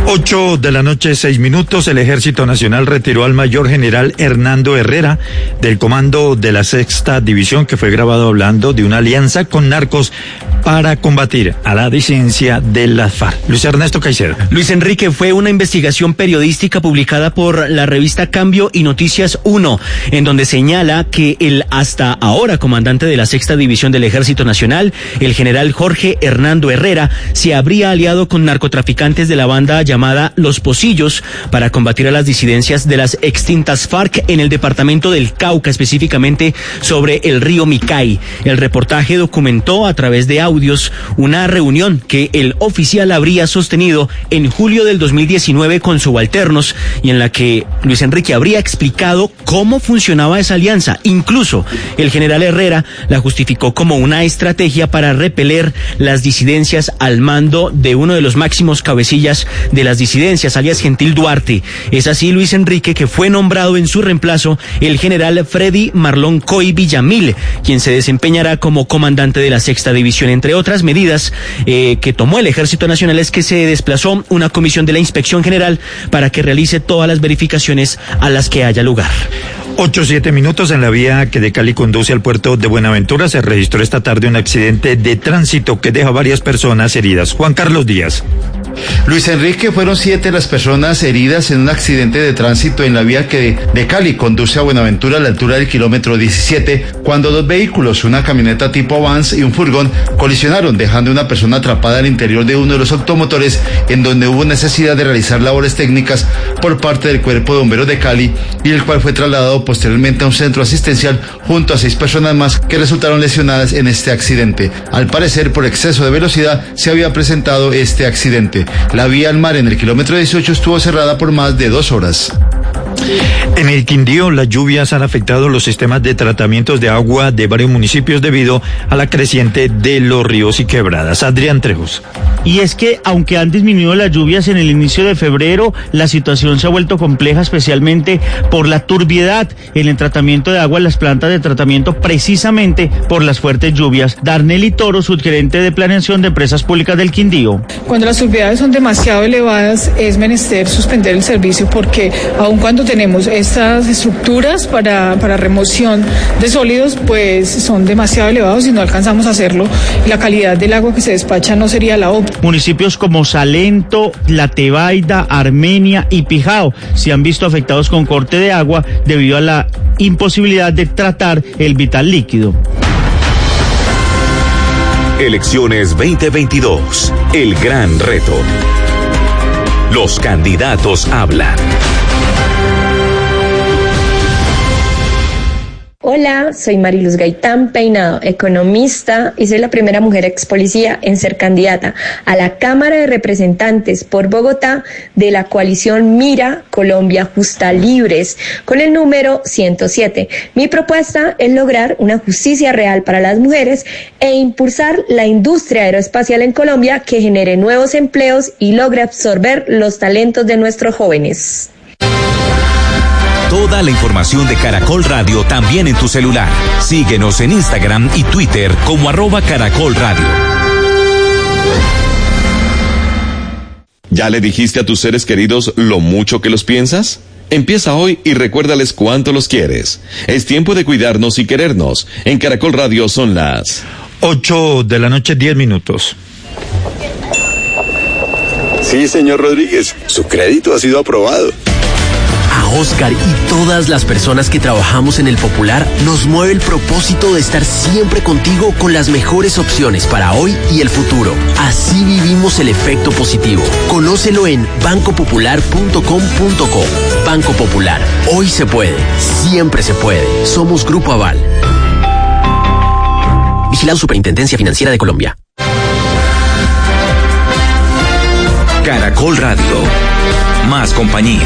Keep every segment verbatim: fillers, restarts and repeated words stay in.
Ocho de la noche, seis minutos. El Ejército Nacional retiró al mayor general Hernando Herrera del comando de la Sexta División, que fue grabado hablando de una alianza con narcos para combatir a la disidencia de las FARC. Luis Ernesto Caicedo. Luis Enrique, fue una investigación periodística publicada por la revista Cambio y Noticias uno, en donde señala que el hasta ahora comandante de la Sexta División del Ejército Nacional, el general Jorge Hernando Herrera, se habría aliado con narcotraficantes de la banda llamada Los Pocillos para combatir a las disidencias de las extintas FARC en el departamento del Cauca, específicamente sobre el río Micay. El reportaje documentó a través de audios una reunión que el oficial habría sostenido en julio del dos mil diecinueve con subalternos y en la que Luis Enrique habría explicado cómo funcionaba esa alianza. Incluso el general Herrera la justificó como una estrategia para repeler las disidencias al mando de uno de los máximos cabecillas de las disidencias, alias Gentil Duarte. Es así, Luis Enrique, que fue nombrado en su reemplazo el general Freddy Marlon Coy Villamil, quien se desempeñará como comandante de la Sexta División. Entre otras medidas eh, que tomó el Ejército Nacional es que se desplazó una comisión de la Inspección General para que realice todas las verificaciones a las que haya lugar. Ocho, siete minutos. En la vía que de Cali conduce al puerto de Buenaventura se registró esta tarde un accidente de tránsito que deja varias personas heridas. Juan Carlos Díaz. Luis Enrique, fueron siete las personas heridas en un accidente de tránsito en la vía que de, de Cali conduce a Buenaventura a la altura del kilómetro diecisiete, cuando dos vehículos, una camioneta tipo Vans y un furgón, colisionaron, dejando una persona atrapada al interior de uno de los automotores, en donde hubo necesidad de realizar labores técnicas por parte del Cuerpo de Bomberos de Cali, y el cual fue trasladado posteriormente a un centro asistencial junto a seis personas más que resultaron lesionadas en este accidente. Al parecer, por exceso de velocidad se había presentado este accidente. La vía al mar en el kilómetro dieciocho estuvo cerrada por más de dos horas. En el Quindío, las lluvias han afectado los sistemas de tratamientos de agua de varios municipios debido a la creciente de los ríos y quebradas. Adrián Trejos. Y es que, aunque han disminuido las lluvias en el inicio de febrero, la situación se ha vuelto compleja, especialmente por la turbiedad en el tratamiento de agua en las plantas de tratamiento, precisamente por las fuertes lluvias. Darnelly Toro, subgerente de planeación de empresas públicas del Quindío. Cuando las turbiedades son demasiado elevadas, es menester suspender el servicio, porque aun cuando tenemos estas estructuras para, para remoción de sólidos, pues son demasiado elevados y no alcanzamos a hacerlo. La calidad del agua que se despacha no sería la óptima. Municipios como Salento, La Tebaida, Armenia y Pijao se han visto afectados con corte de agua debido a la imposibilidad de tratar el vital líquido. Elecciones veinte veintidós, el gran reto. Los candidatos hablan. Hola, soy Mariluz Gaitán Peinado, economista, y soy la primera mujer ex policía en ser candidata a la Cámara de Representantes por Bogotá de la coalición Mira Colombia Justa Libres, con el número ciento siete. Mi propuesta es lograr una justicia real para las mujeres e impulsar la industria aeroespacial en Colombia, que genere nuevos empleos y logre absorber los talentos de nuestros jóvenes. Toda la información de Caracol Radio también en tu celular. Síguenos en Instagram y Twitter como arroba Caracol Radio. ¿Ya le dijiste a tus seres queridos lo mucho que los piensas? Empieza hoy y recuérdales cuánto los quieres. Es tiempo de cuidarnos y querernos. En Caracol Radio son las ocho de la noche, diez minutos. Sí, señor Rodríguez, su crédito ha sido aprobado. A Oscar y todas las personas que trabajamos en El Popular nos mueve el propósito de estar siempre contigo con las mejores opciones para hoy y el futuro. Así vivimos el efecto positivo. Conócelo en banco popular punto com punto co. Banco Popular. Hoy se puede. Siempre se puede. Somos Grupo Aval. Vigilado Superintendencia Financiera de Colombia. Caracol Radio. Más compañía.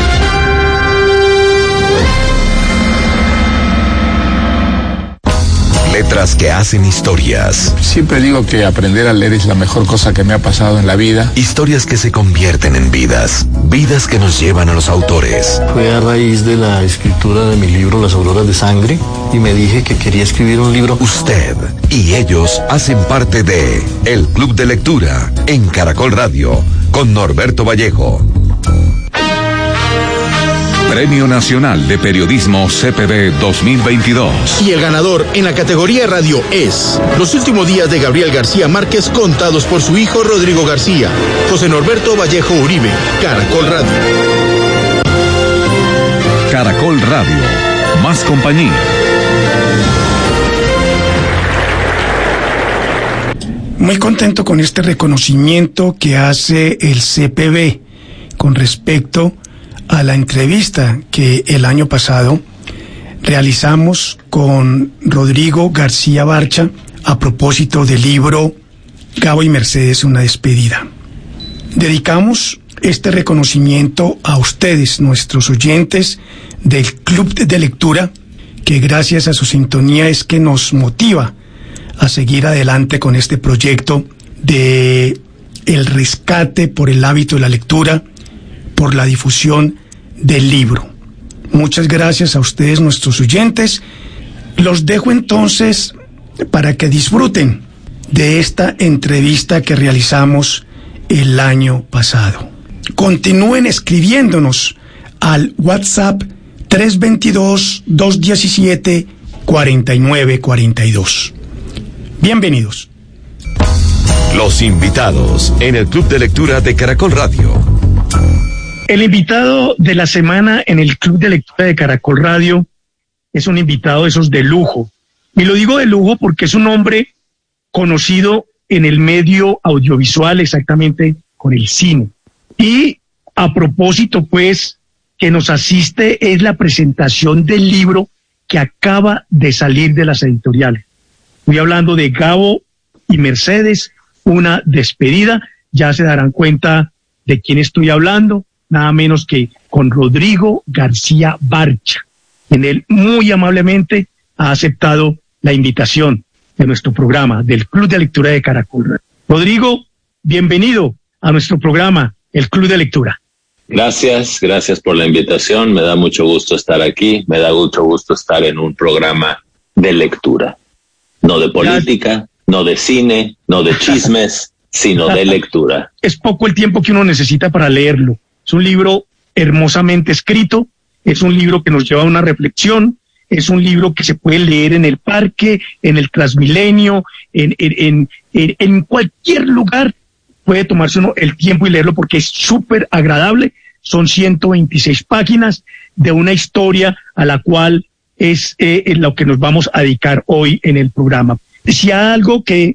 Letras que hacen historias. Siempre digo que aprender a leer es la mejor cosa que me ha pasado en la vida. Historias que se convierten en vidas. Vidas que nos llevan a los autores. Fue a raíz de la escritura de mi libro Las Auroras de Sangre y me dije que quería escribir un libro. Usted y ellos hacen parte de El Club de Lectura en Caracol Radio. con Norberto Vallejo. Premio Nacional de Periodismo C P B dos mil veintidós. Y el ganador en la categoría radio es Los últimos días de Gabriel García Márquez contados por su hijo Rodrigo García. José Norberto Vallejo Uribe, Caracol Radio. Caracol Radio, más compañía. Muy contento con este reconocimiento que hace el C P B con respecto a la entrevista que el año pasado realizamos con Rodrigo García Barcha a propósito del libro Gabo y Mercedes, una despedida. Dedicamos este reconocimiento a ustedes, nuestros oyentes del Club de Lectura, que gracias a su sintonía es que nos motiva a seguir adelante con este proyecto de el rescate por el hábito de la lectura, por la difusión del libro. Muchas gracias a ustedes, nuestros oyentes. Los dejo entonces para que disfruten de esta entrevista que realizamos el año pasado. Continúen escribiéndonos al WhatsApp tres dos dos, dos uno siete, cuatro nueve cuatro dos. Bienvenidos. Los invitados en el Club de Lectura de Caracol Radio. El invitado de la semana en el Club de Lectura de Caracol Radio es un invitado de esos de lujo. Y lo digo de lujo porque es un hombre conocido en el medio audiovisual, exactamente con el cine. Y a propósito, pues, que nos asiste es la presentación del libro que acaba de salir de las editoriales. Estoy hablando de Gabo y Mercedes, una despedida. Ya se darán cuenta de quién estoy hablando. Nada menos que con Rodrigo García Barcha, quien él muy amablemente ha aceptado la invitación de nuestro programa, del Club de Lectura de Caracol. Rodrigo, bienvenido a nuestro programa, el Club de Lectura. Gracias, gracias por la invitación, me da mucho gusto estar aquí, me da mucho gusto estar en un programa de lectura, no de política, no de cine, no de chismes, sino de lectura. Es poco el tiempo que uno necesita para leerlo. Es un libro hermosamente escrito, es un libro que nos lleva a una reflexión, es un libro que se puede leer en el parque, en el Transmilenio, en, en, en, en cualquier lugar. Puede tomarse uno el tiempo y leerlo porque es súper agradable. Son ciento veintiséis páginas de una historia a la cual es eh, lo que nos vamos a dedicar hoy en el programa. Si hay algo que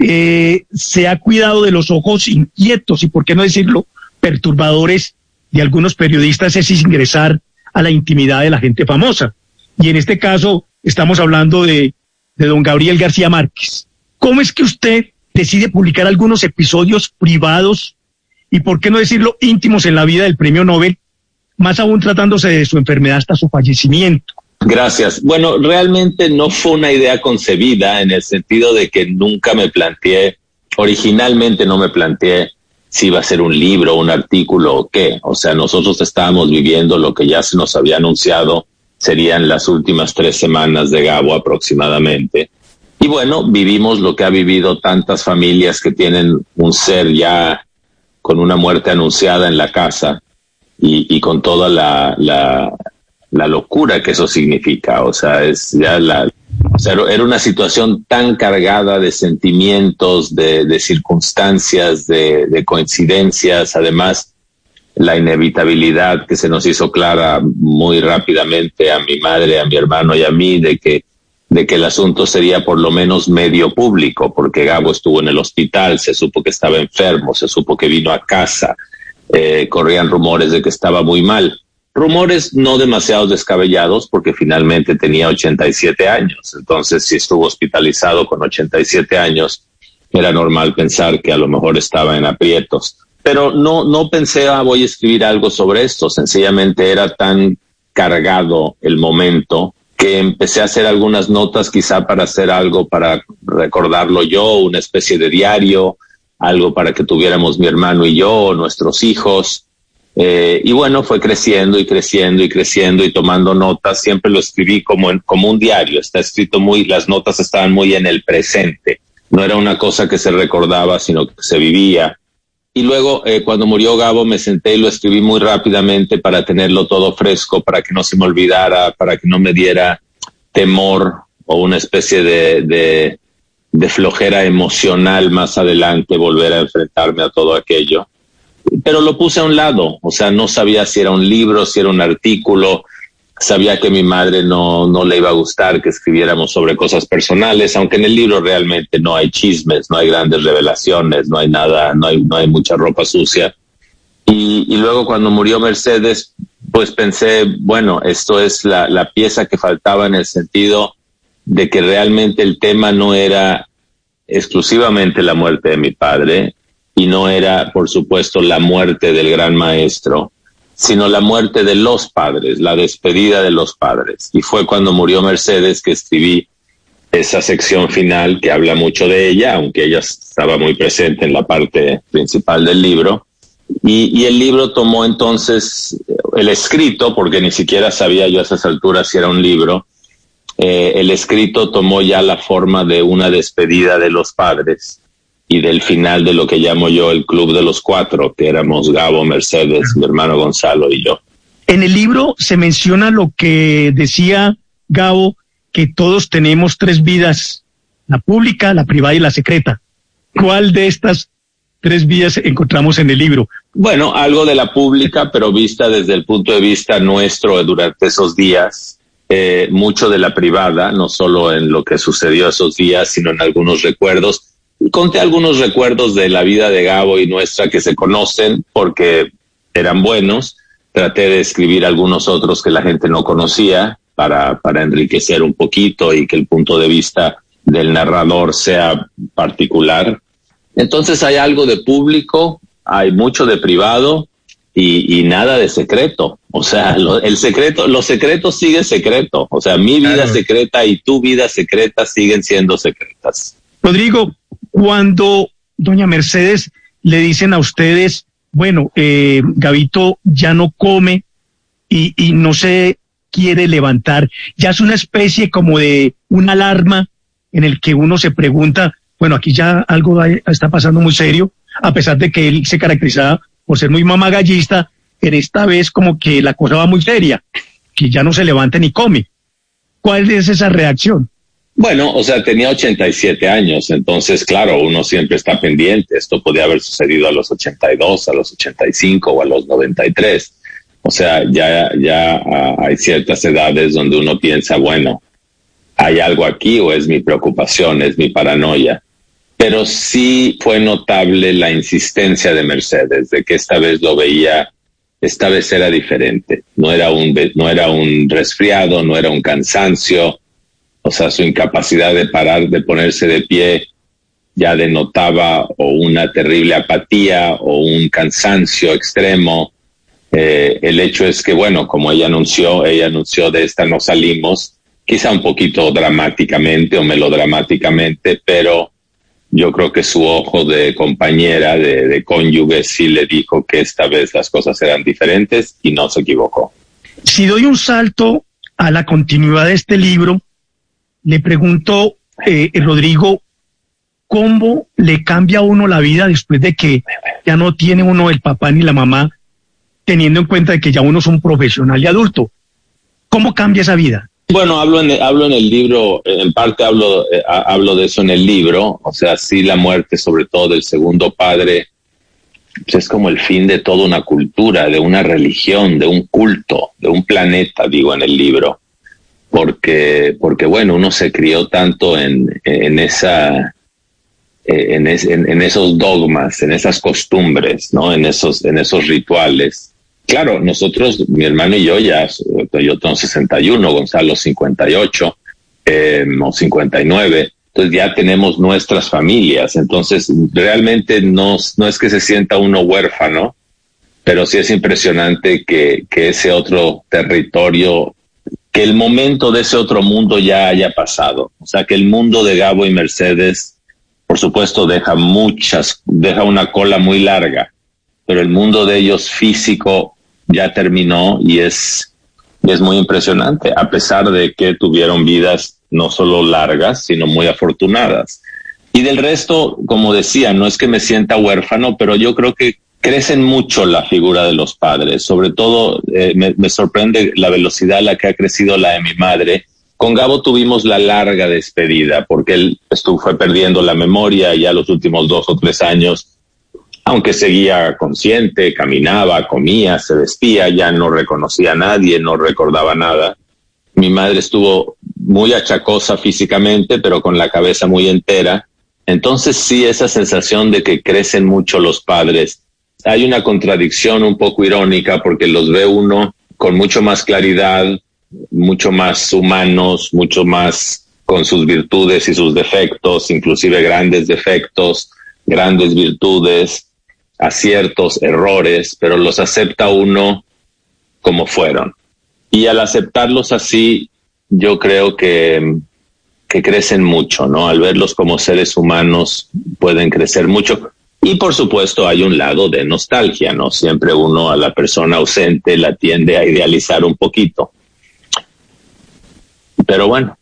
eh, se ha cuidado de los ojos inquietos y, por qué no decirlo, perturbadores de algunos periodistas, es ingresar a la intimidad de la gente famosa. Y en este caso estamos hablando de, de don Gabriel García Márquez. ¿Cómo es que usted decide publicar algunos episodios privados y, por qué no decirlo, íntimos en la vida del premio Nobel, más aún tratándose de su enfermedad hasta su fallecimiento? Gracias. Bueno, realmente no fue una idea concebida en el sentido de que nunca me planteé, originalmente no me planteé si iba a ser un libro, un artículo o qué. O sea, nosotros estábamos viviendo lo que ya se nos había anunciado serían las últimas tres semanas de Gabo aproximadamente. Y bueno, vivimos lo que ha vivido tantas familias que tienen un ser ya con una muerte anunciada en la casa y, y con toda la, la, la locura que eso significa. O sea, es ya la, o sea, era una situación tan cargada de sentimientos, de, de circunstancias, de, de coincidencias, además la inevitabilidad que se nos hizo clara muy rápidamente a mi madre, a mi hermano y a mí, de que de que el asunto sería por lo menos medio público, porque Gabo estuvo en el hospital, se supo que estaba enfermo, se supo que vino a casa, eh, corrían rumores de que estaba muy mal. Rumores no demasiado descabellados, porque finalmente tenía ochenta y siete años. Entonces, si estuvo hospitalizado con ochenta y siete años, era normal pensar que a lo mejor estaba en aprietos. Pero no, no pensé, ah, voy a escribir algo sobre esto. Sencillamente era tan cargado el momento que empecé a hacer algunas notas, quizá para hacer algo para recordarlo yo, una especie de diario, algo para que tuviéramos mi hermano y yo, nuestros hijos. Eh, y bueno, fue creciendo y creciendo y creciendo y tomando notas. Siempre lo escribí como, en, como un diario. Está escrito muy, las notas estaban muy en el presente. No era una cosa que se recordaba, sino que se vivía. Y luego, eh, cuando murió Gabo, me senté y lo escribí muy rápidamente para tenerlo todo fresco, para que no se me olvidara, para que no me diera temor o una especie de, de, de flojera emocional más adelante volver a enfrentarme a todo aquello. Pero lo puse a un lado, o sea, no sabía si era un libro, si era un artículo. Sabía que a mi madre no, no le iba a gustar que escribiéramos sobre cosas personales, aunque en el libro realmente no hay chismes, no hay grandes revelaciones, no hay nada, no hay, no hay mucha ropa sucia. Y, y luego cuando murió Mercedes, pues pensé, bueno, esto es la, la pieza que faltaba, en el sentido de que realmente el tema no era exclusivamente la muerte de mi padre, y no era, por supuesto, la muerte del gran maestro, sino la muerte de los padres, la despedida de los padres. Y fue cuando murió Mercedes que escribí esa sección final que habla mucho de ella, aunque ella estaba muy presente en la parte principal del libro. Y, y el libro tomó entonces el escrito, porque ni siquiera sabía yo a esas alturas si era un libro, eh, el escrito tomó ya la forma de una despedida de los padres y del final de lo que llamo yo el Club de los Cuatro, que éramos Gabo, Mercedes, mi hermano Gonzalo y yo. En el libro se menciona lo que decía Gabo, que todos tenemos tres vidas, la pública, la privada y la secreta. ¿Cuál de estas tres vidas encontramos en el libro? Bueno, algo de la pública, pero vista desde el punto de vista nuestro durante esos días. Eh, mucho de la privada, no solo en lo que sucedió esos días, sino en algunos recuerdos. Conté algunos recuerdos de la vida de Gabo y nuestra que se conocen porque eran buenos. Traté de escribir algunos otros que la gente no conocía para, para enriquecer un poquito y que el punto de vista del narrador sea particular. Entonces hay algo de público, hay mucho de privado y, y nada de secreto. O sea, lo, el secreto, los secretos siguen secreto. O sea, mi vida claro. secreta y tu vida secreta siguen siendo secretas. Rodrigo, cuando doña Mercedes le dicen a ustedes, bueno, eh, Gabito ya no come y, y no se quiere levantar, ya es una especie como de una alarma en el que uno se pregunta, bueno, aquí ya algo está pasando muy serio, a pesar de que él se caracterizaba por ser muy mamagallista, en esta vez como que la cosa va muy seria, que ya no se levanta ni come. ¿Cuál es esa reacción? Bueno, o sea, tenía ochenta y siete años, entonces, claro, uno siempre está pendiente. Esto podía haber sucedido a los ochenta y dos, a los ochenta y cinco o a los noventa y tres. O sea, ya, ya uh, hay ciertas edades donde uno piensa, bueno, ¿hay algo aquí o es mi preocupación, es mi paranoia? Pero sí fue notable la insistencia de Mercedes, de que esta vez lo veía, esta vez era diferente. No era un, no era un resfriado, no era un cansancio. O sea, su incapacidad de parar, de ponerse de pie, ya denotaba o una terrible apatía o un cansancio extremo. Eh, el hecho es que, bueno, como ella anunció, ella anunció de esta no salimos, quizá un poquito dramáticamente o melodramáticamente, pero yo creo que su ojo de compañera, de, de cónyuge, sí le dijo que esta vez las cosas eran diferentes y no se equivocó. Si doy un salto a la continuidad de este libro, le pregunto, eh, Rodrigo, ¿cómo le cambia a uno la vida después de que ya no tiene uno el papá ni la mamá, teniendo en cuenta de que ya uno es un profesional y adulto? ¿Cómo cambia esa vida? Bueno, hablo en, hablo en el libro, en parte hablo, eh, hablo de eso en el libro. O sea, sí, la muerte, sobre todo del segundo padre, pues es como el fin de toda una cultura, de una religión, de un culto, de un planeta, digo en el libro. Porque, porque bueno, uno se crió tanto en, en esa, en, es, en, en esos dogmas, en esas costumbres, ¿no? En esos, en esos rituales. Claro, nosotros, mi hermano y yo ya, yo tengo sesenta y uno, Gonzalo cincuenta y ocho, eh, o cincuenta y nueve. Entonces ya tenemos nuestras familias. Entonces realmente no, no es que se sienta uno huérfano, pero sí es impresionante que, que ese otro territorio, que el momento de ese otro mundo ya haya pasado. O sea, que el mundo de Gabo y Mercedes, por supuesto, deja muchas, deja una cola muy larga, pero el mundo de ellos físico ya terminó y es, es muy impresionante, a pesar de que tuvieron vidas no solo largas, sino muy afortunadas. Y del resto, como decía, no es que me sienta huérfano, pero yo creo que crecen mucho la figura de los padres. Sobre todo, eh, me, me sorprende la velocidad a la que ha crecido la de mi madre. Con Gabo tuvimos la larga despedida, porque él estuvo, fue perdiendo la memoria ya los últimos dos o tres años, aunque seguía consciente, caminaba, comía, se vestía, ya no reconocía a nadie, no recordaba nada. Mi madre estuvo muy achacosa físicamente, pero con la cabeza muy entera. Entonces sí, esa sensación de que crecen mucho los padres. Hay una contradicción un poco irónica porque los ve uno con mucho más claridad, mucho más humanos, mucho más con sus virtudes y sus defectos, inclusive grandes defectos, grandes virtudes, aciertos, errores, pero los acepta uno como fueron. Y al aceptarlos así, yo creo que que crecen mucho, ¿no? Al verlos como seres humanos pueden crecer mucho. Y por supuesto hay un lado de nostalgia, ¿no? Siempre uno a la persona ausente la tiende a idealizar un poquito. Pero bueno,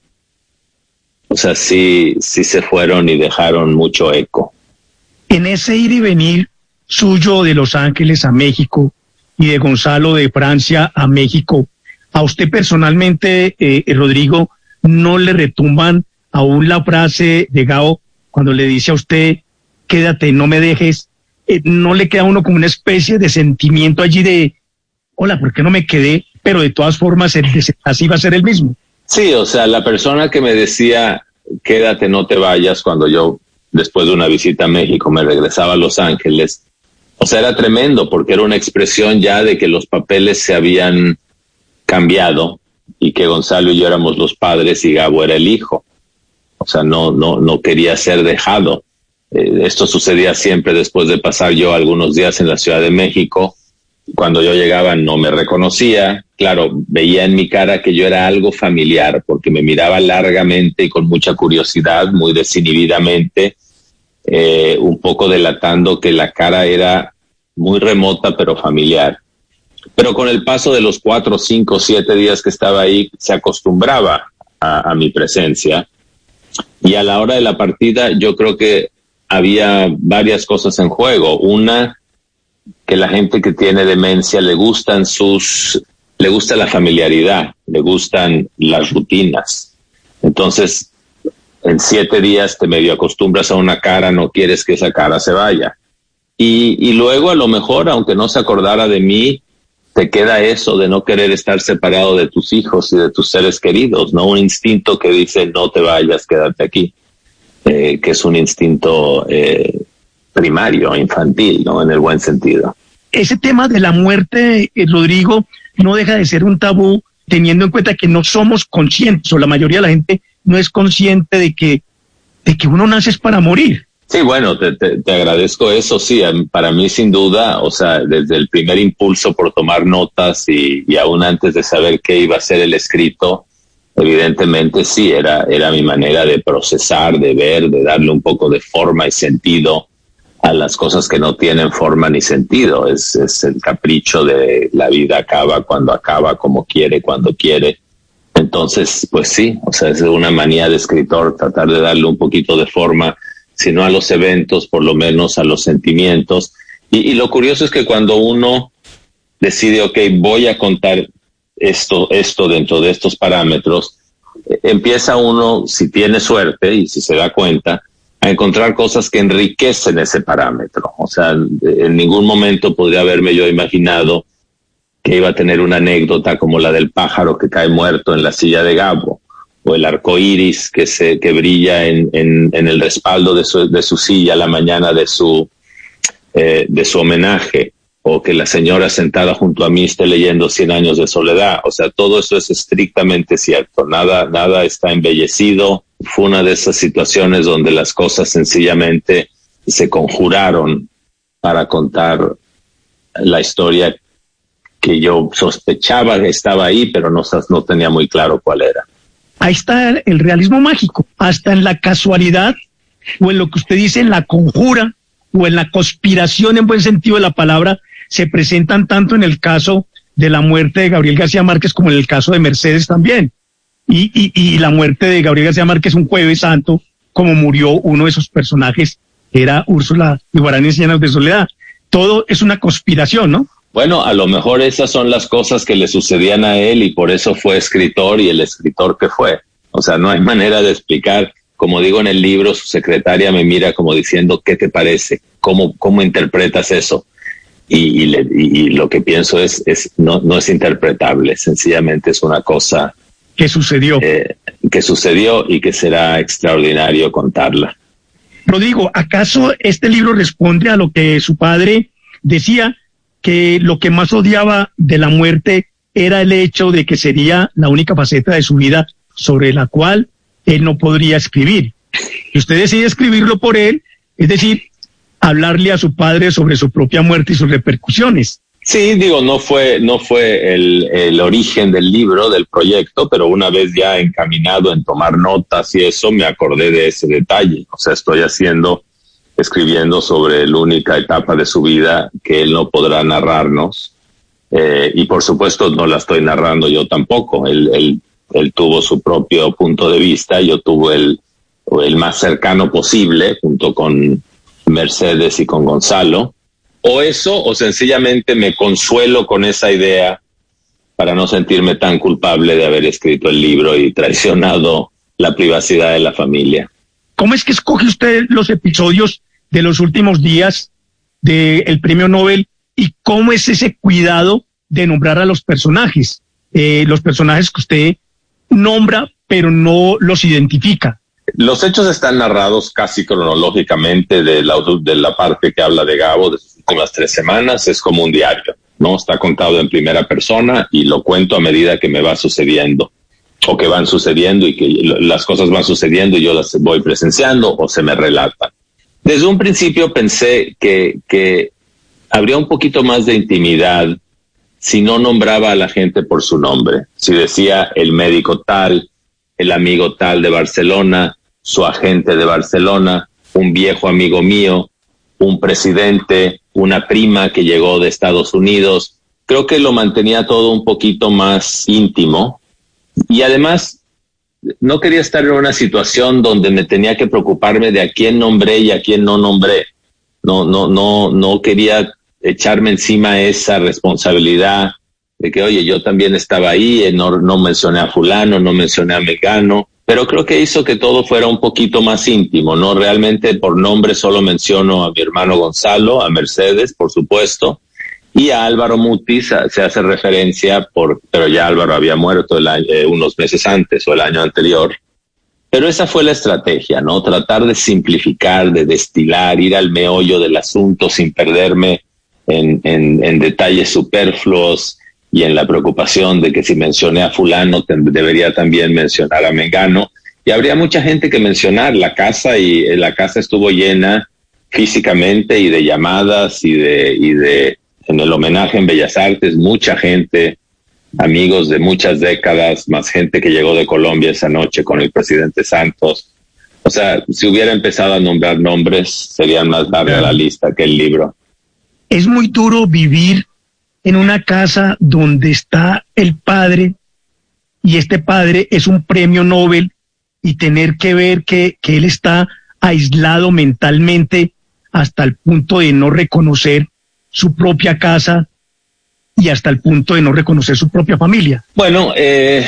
o sea, sí, sí se fueron y dejaron mucho eco. En ese ir y venir suyo de Los Ángeles a México y de Gonzalo de Francia a México, ¿a usted personalmente, eh, Rodrigo, no le retumban aún la frase de Gabo cuando le dice a usted, quédate, no me dejes? Eh, ¿no le queda a uno como una especie de sentimiento allí de, hola, ¿por qué no me quedé? Pero de todas formas, el, así va a ser el mismo. Sí, o sea, la persona que me decía, quédate, no te vayas, cuando yo, después de una visita a México, me regresaba a Los Ángeles, o sea, era tremendo, porque era una expresión ya de que los papeles se habían cambiado, y que Gonzalo y yo éramos los padres y Gabo era el hijo. O sea, no, no, no quería ser dejado. Eh, esto sucedía siempre después de pasar yo algunos días en la Ciudad de México. Cuando yo llegaba no me reconocía. Claro, veía en mi cara que yo era algo familiar, porque me miraba largamente y con mucha curiosidad, muy desinhibidamente, eh, un poco delatando que la cara era muy remota pero familiar. Pero con el paso de los cuatro, cinco, siete días que estaba ahí, se acostumbraba a, a mi presencia. Y a la hora de la partida, yo creo que había varias cosas en juego. Una, que la gente que tiene demencia le gustan sus, le gusta la familiaridad, le gustan las rutinas. Entonces, en siete días te medio acostumbras a una cara, no quieres que esa cara se vaya. Y, y luego, a lo mejor, aunque no se acordara de mí, te queda eso de no querer estar separado de tus hijos y de tus seres queridos, ¿no? Un instinto que dice no te vayas, quédate aquí, eh, que es un instinto eh, primario, infantil, ¿no? En el buen sentido. Ese tema de la muerte, eh, Rodrigo, no deja de ser un tabú, teniendo en cuenta que no somos conscientes, o la mayoría de la gente no es consciente de que, de que uno nace para morir. Sí, bueno, te, te, te agradezco eso, sí, para mí sin duda, o sea, desde el primer impulso por tomar notas y, y aún antes de saber qué iba a ser el escrito, evidentemente sí, era, era mi manera de procesar, de ver, de darle un poco de forma y sentido a las cosas que no tienen forma ni sentido. Es, es el capricho de la vida acaba cuando acaba, como quiere, cuando quiere. Entonces, pues sí, o sea, es una manía de escritor tratar de darle un poquito de forma, si no a los eventos, por lo menos a los sentimientos. Y, y lo curioso es que cuando uno decide, ok, voy a contar esto, esto dentro de estos parámetros, eh, empieza uno, si tiene suerte y si se da cuenta, a encontrar cosas que enriquecen ese parámetro. O sea, en ningún momento podría haberme yo imaginado que iba a tener una anécdota como la del pájaro que cae muerto en la silla de Gabo, o el arco iris que se que brilla en, en, en el respaldo de su, de su silla la mañana de su eh, de su homenaje, o que la señora sentada junto a mí esté leyendo Cien años de soledad. O sea, todo eso es estrictamente cierto, nada nada está embellecido. Fue una de esas situaciones donde las cosas sencillamente se conjuraron para contar la historia que yo sospechaba que estaba ahí, pero no, no tenía muy claro cuál era. Ahí está el realismo mágico, hasta en la casualidad, o en lo que usted dice, en la conjura, o en la conspiración en buen sentido de la palabra, se presentan tanto en el caso de la muerte de Gabriel García Márquez como en el caso de Mercedes también. Y, y, y la muerte de Gabriel García Márquez un Jueves Santo, como murió uno de esos personajes, que era Úrsula de Guarani en Cien años de soledad. Todo es una conspiración, ¿no? Bueno, a lo mejor esas son las cosas que le sucedían a él y por eso fue escritor y el escritor que fue. O sea, no hay manera de explicar. Como digo en el libro, su secretaria me mira como diciendo, ¿qué te parece? ¿Cómo, cómo interpretas eso? Y, y, le, y, y lo que pienso es, es no, no es interpretable, sencillamente es una cosa que sucedió, eh, que sucedió y que será extraordinario contarla. Rodrigo, ¿acaso este libro responde a lo que su padre decía, que lo que más odiaba de la muerte era el hecho de que sería la única faceta de su vida sobre la cual él no podría escribir? Y usted decide escribirlo por él, es decir, hablarle a su padre sobre su propia muerte y sus repercusiones. Sí, digo, no fue, no fue el, el origen del libro, del proyecto, pero una vez ya encaminado en tomar notas y eso, me acordé de ese detalle. O sea, estoy haciendo, escribiendo sobre la única etapa de su vida que él no podrá narrarnos. Eh, y por supuesto no la estoy narrando yo tampoco. Él, él, él tuvo su propio punto de vista, yo tuve el, el más cercano posible, junto con Mercedes y con Gonzalo. O eso, o sencillamente me consuelo con esa idea para no sentirme tan culpable de haber escrito el libro y traicionado la privacidad de la familia. ¿Cómo es que escoge usted los episodios de los últimos días del Premio Nobel y cómo es ese cuidado de nombrar a los personajes? Eh, los personajes que usted nombra, pero no los identifica. Los hechos están narrados casi cronológicamente de la, de la parte que habla de Gabo, de sus últimas tres semanas. Es como un diario, ¿no? Está contado en primera persona y lo cuento a medida que me va sucediendo, o que van sucediendo y que las cosas van sucediendo y yo las voy presenciando o se me relatan. Desde un principio pensé que, que habría un poquito más de intimidad si no nombraba a la gente por su nombre. Si decía el médico tal, el amigo tal de Barcelona, su agente de Barcelona, un viejo amigo mío, un presidente, una prima que llegó de Estados Unidos. Creo que lo mantenía todo un poquito más íntimo y además no quería estar en una situación donde me tenía que preocuparme de a quién nombré y a quién no nombré. No, no, no, no quería echarme encima esa responsabilidad de que, oye, yo también estaba ahí, no, no mencioné a fulano, no mencioné a mecano, pero creo que hizo que todo fuera un poquito más íntimo, ¿no? Realmente por nombre solo menciono a mi hermano Gonzalo, a Mercedes, por supuesto, y a Álvaro Mutis se hace referencia, por, pero ya Álvaro había muerto el año, eh, unos meses antes o el año anterior. Pero esa fue la estrategia, ¿no? Tratar de simplificar, de destilar, ir al meollo del asunto sin perderme en, en, en detalles superfluos y en la preocupación de que si mencioné a fulano te, debería también mencionar a mengano. Y habría mucha gente que mencionar. La casa y la casa estuvo llena físicamente y de llamadas y de y de en el homenaje en Bellas Artes, mucha gente, amigos de muchas décadas, más gente que llegó de Colombia esa noche con el presidente Santos. O sea, si hubiera empezado a nombrar nombres, sería más larga la lista que el libro. Es muy duro vivir en una casa donde está el padre y este padre es un premio Nobel y tener que ver que, que él está aislado mentalmente hasta el punto de no reconocer su propia casa y hasta el punto de no reconocer su propia familia. Bueno, eh,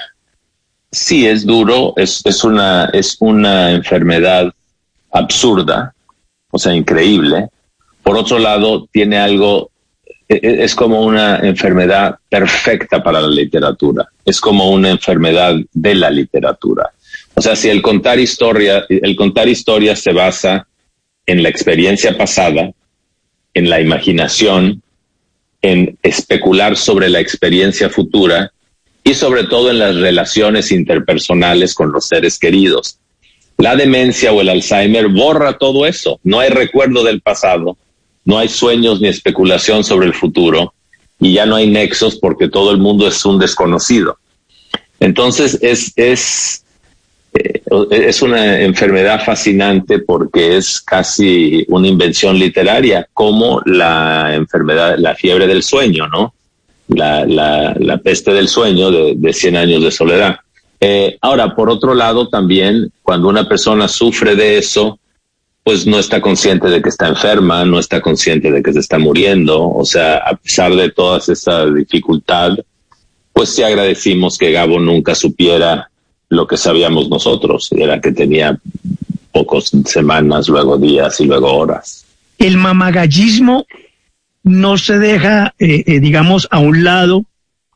sí, es duro, es, es una, es una enfermedad absurda, o sea, increíble. Por otro lado, tiene algo, es como una enfermedad perfecta para la literatura, es como una enfermedad de la literatura. O sea, si el contar historia, el contar historias se basa en la experiencia pasada, en la imaginación, en especular sobre la experiencia futura y sobre todo en las relaciones interpersonales con los seres queridos. La demencia o el Alzheimer borra todo eso. No hay recuerdo del pasado, no hay sueños ni especulación sobre el futuro y ya no hay nexos porque todo el mundo es un desconocido. Entonces es, es, eh, es una enfermedad fascinante porque es casi una invención literaria, como la enfermedad, la fiebre del sueño, ¿no? La, la, la peste del sueño de, de Cien años de soledad. Eh, ahora, por otro lado, también cuando una persona sufre de eso, pues no está consciente de que está enferma, no está consciente de que se está muriendo. O sea, a pesar de toda esa dificultad, pues sí agradecimos que Gabo nunca supiera lo que sabíamos nosotros, era que tenía pocas semanas, luego días y luego horas. El mamagallismo no se deja, eh, eh, digamos, a un lado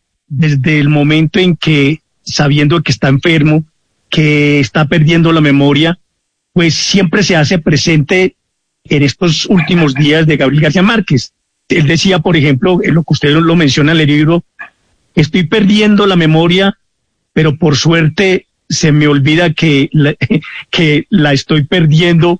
desde el momento en que, sabiendo que está enfermo, que está perdiendo la memoria, pues siempre se hace presente en estos últimos días de Gabriel García Márquez. Él decía, por ejemplo, en lo que usted lo menciona en el libro, estoy perdiendo la memoria, pero por suerte se me olvida que la, que la estoy perdiendo,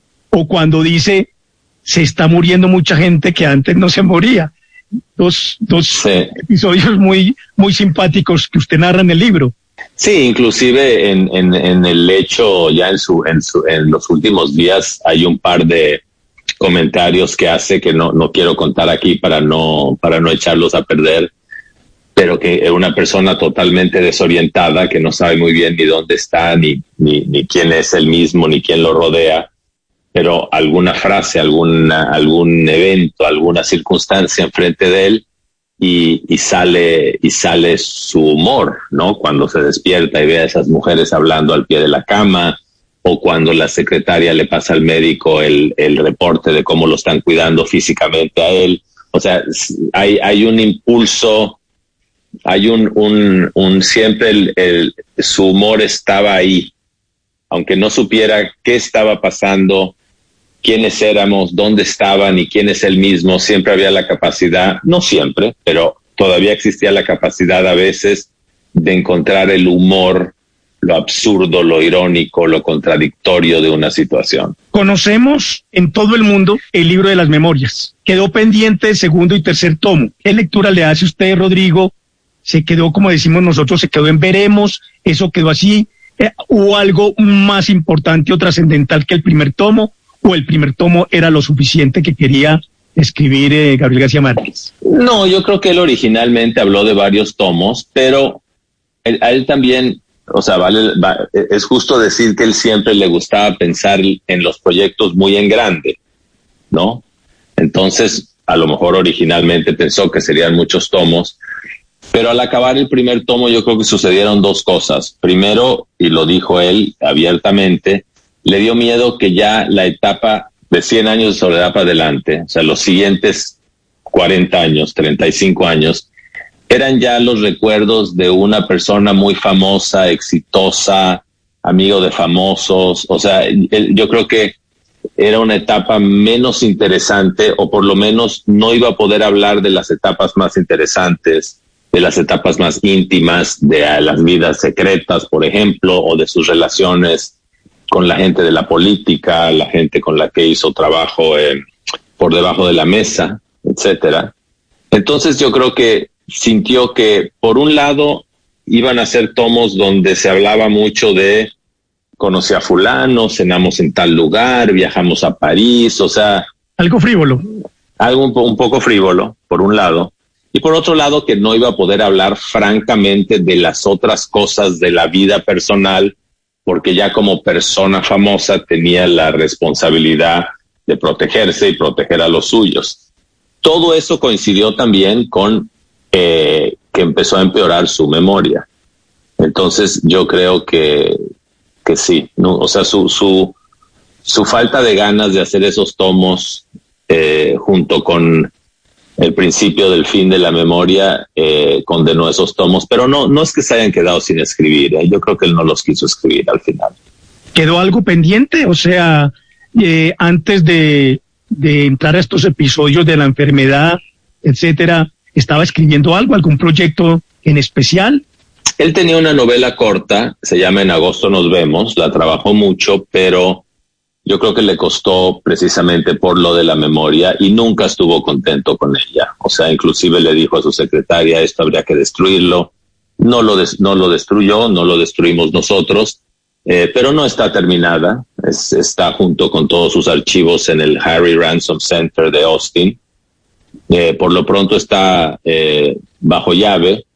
o cuando dice, se está muriendo mucha gente que antes no se moría. Dos, dos sí. episodios muy, muy simpáticos que usted narra en el libro. Sí, inclusive en, en, en el hecho, ya en, su, en, su, en los últimos días hay un par de comentarios que hace que no, no quiero contar aquí para no, para no echarlos a perder, pero que es una persona totalmente desorientada, que no sabe muy bien ni dónde está, ni, ni, ni quién es él mismo, ni quién lo rodea, pero alguna frase, alguna, algún evento, alguna circunstancia enfrente de él, y, y sale, y sale su humor, ¿no? Cuando se despierta y ve a esas mujeres hablando al pie de la cama, o cuando la secretaria le pasa al médico el, el reporte de cómo lo están cuidando físicamente a él. O sea, hay, hay un impulso, hay un, un, un siempre el, el, su humor estaba ahí, aunque no supiera qué estaba pasando, quiénes éramos, dónde estaban y quién es él mismo, siempre había la capacidad, no siempre, pero todavía existía la capacidad a veces de encontrar el humor, lo absurdo, lo irónico, lo contradictorio de una situación. Conocemos en todo el mundo el libro de las memorias. Quedó pendiente el segundo y tercer tomo. ¿Qué lectura le hace usted, Rodrigo? Se quedó, como decimos nosotros, se quedó en veremos, eso quedó así. Eh, ¿Hubo algo más importante o trascendental que el primer tomo? ¿O el primer tomo era lo suficiente que quería escribir eh, Gabriel García Márquez? No, yo creo que él originalmente habló de varios tomos, pero él, a él también, o sea, vale, va, es justo decir que él siempre le gustaba pensar en los proyectos muy en grande, ¿no? Entonces, a lo mejor originalmente pensó que serían muchos tomos, pero al acabar el primer tomo yo creo que sucedieron dos cosas. Primero, y lo dijo él abiertamente, le dio miedo que ya la etapa de cien años de soledad para adelante, o sea, los siguientes cuarenta años, treinta y cinco años, eran ya los recuerdos de una persona muy famosa, exitosa, amigo de famosos. O sea, él, yo creo que era una etapa menos interesante, o por lo menos no iba a poder hablar de las etapas más interesantes, de las etapas más íntimas, de las vidas secretas, por ejemplo, o de sus relaciones con la gente de la política, la gente con la que hizo trabajo eh, por debajo de la mesa, etcétera. Entonces yo creo que sintió que, por un lado, iban a ser tomos donde se hablaba mucho de conocí a fulano, cenamos en tal lugar, viajamos a París, o sea... Algo frívolo. Algo un, po- un poco frívolo, por un lado. Y por otro lado, que no iba a poder hablar francamente de las otras cosas de la vida personal, porque ya como persona famosa tenía la responsabilidad de protegerse y proteger a los suyos. Todo eso coincidió también con eh, que empezó a empeorar su memoria. Entonces yo creo que, que sí, ¿no? O sea, su, su, su falta de ganas de hacer esos tomos eh, junto con el principio del fin de la memoria eh, condenó esos tomos, pero no, no es que se hayan quedado sin escribir, ¿eh? Yo creo que él no los quiso escribir al final. ¿Quedó algo pendiente? O sea, eh, antes de, de entrar a estos episodios de la enfermedad, etcétera, ¿estaba escribiendo algo, algún proyecto en especial? Él tenía una novela corta, se llama En agosto nos vemos, la trabajó mucho, pero yo creo que le costó precisamente por lo de la memoria y nunca estuvo contento con ella. O sea, inclusive le dijo a su secretaria, esto habría que destruirlo. No lo, des- no lo destruyó, no lo destruimos nosotros, eh, pero no está terminada. Es, está junto con todos sus archivos en el Harry Ransom Center de Austin. Eh, por lo pronto está eh, bajo llave